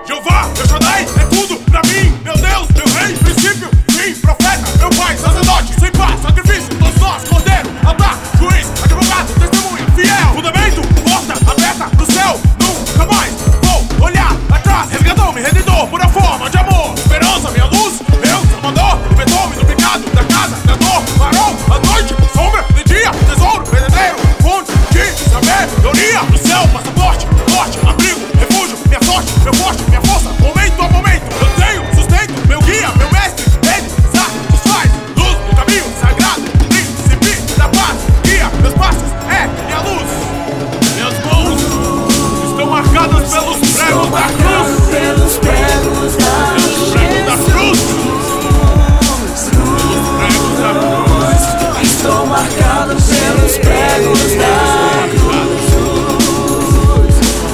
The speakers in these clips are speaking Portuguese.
Jeová, El Shaddai, é tudo pra mim. Meu Deus, meu rei, princípio, fim, profeta, meu pai, sacerdote, sem paz, sacrifício, todos nós, cordeiro, altar, juiz, advogado, testemunha, fiel, fundamento, porta aberta no céu, nunca mais vou olhar atrás. Resgatou-me, redentor, pura forma de amor, esperança, minha luz, meu salvador, libertou-me do pecado, da casa, da dor, parou a noite, sombra, de dia, tesouro, verdadeiro, fonte de sabedoria, no céu, passaporte, norte, abrigo, refúgio, minha sorte, meu forte, minha força, momento a momento, eu tenho sustento, meu guia, meu mestre, ele satisfaz, luz do caminho sagrado, príncipe da paz, guia meus passos, é minha luz. Minhas mãos estão marcadas pelos pregos da cruz. Pelos pregos da cruz. Estou marcado pelos pregos da cruz.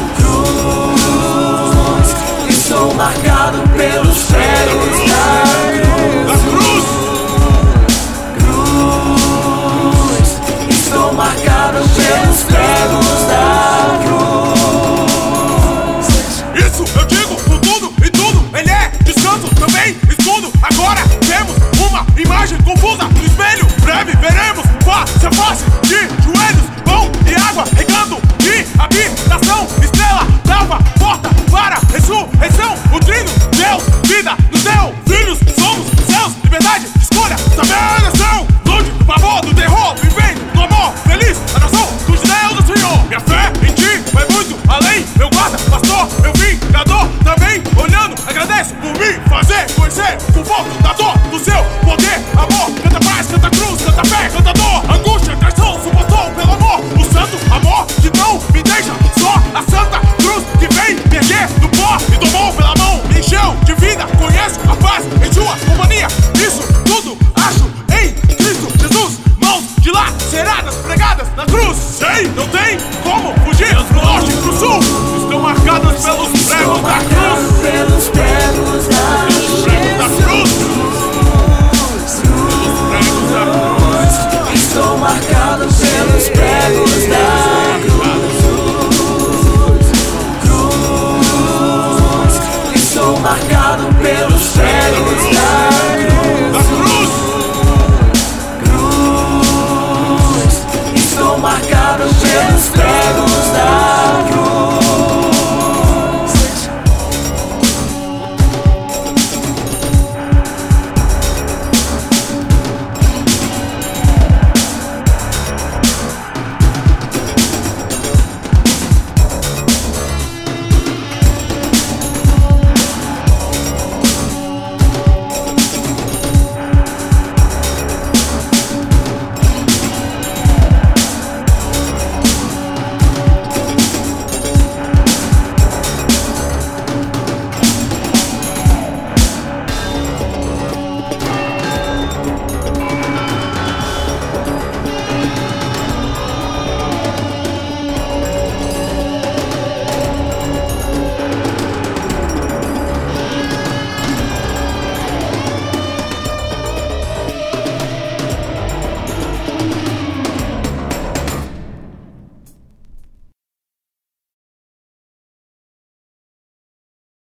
Estou marcado pelos pregos da cruz. Estou marcado pelos pregos da cruz. Isso eu digo por tudo e tudo. Ele é descanso, também escudo. Agora temos uma imagem confusa no espelho. Breve veremos face a face, de joelhos, pão e água regando de habitação, estrela, lava, porta para ressurreição. O trino, Deus, vida nos deu. Filhos somos seus, liberdade, escolha, saber nação. Longe do pavor, do terror, vivendo no amor, feliz, a nação dos Deus do Senhor. Minha fé em ti vai muito além, meu guarda, pastor, meu vingador. Também olhando, agradeço por me fazer conhecer o fogo da dor do seu poder, amor. Canta paz, canta cruz, canta fé, canta dor, angústia, traição, suportou pelo amor. O santo amor que não me deixa só, a santa cruz que vem me erguer do pó e tomou pela mão, me encheu de vida. Conheço a paz em sua companhia. Isso tudo acho em Cristo Jesus. Mãos dilaceradas, pregadas na cruz. Sei, não tem como fugir pro norte e pro sul. Estão marcadas pelos pregos da cruz. Pelos pregos da cruz. Estou marcado pelos pregos da cruz. Estou marcado pelos pregos.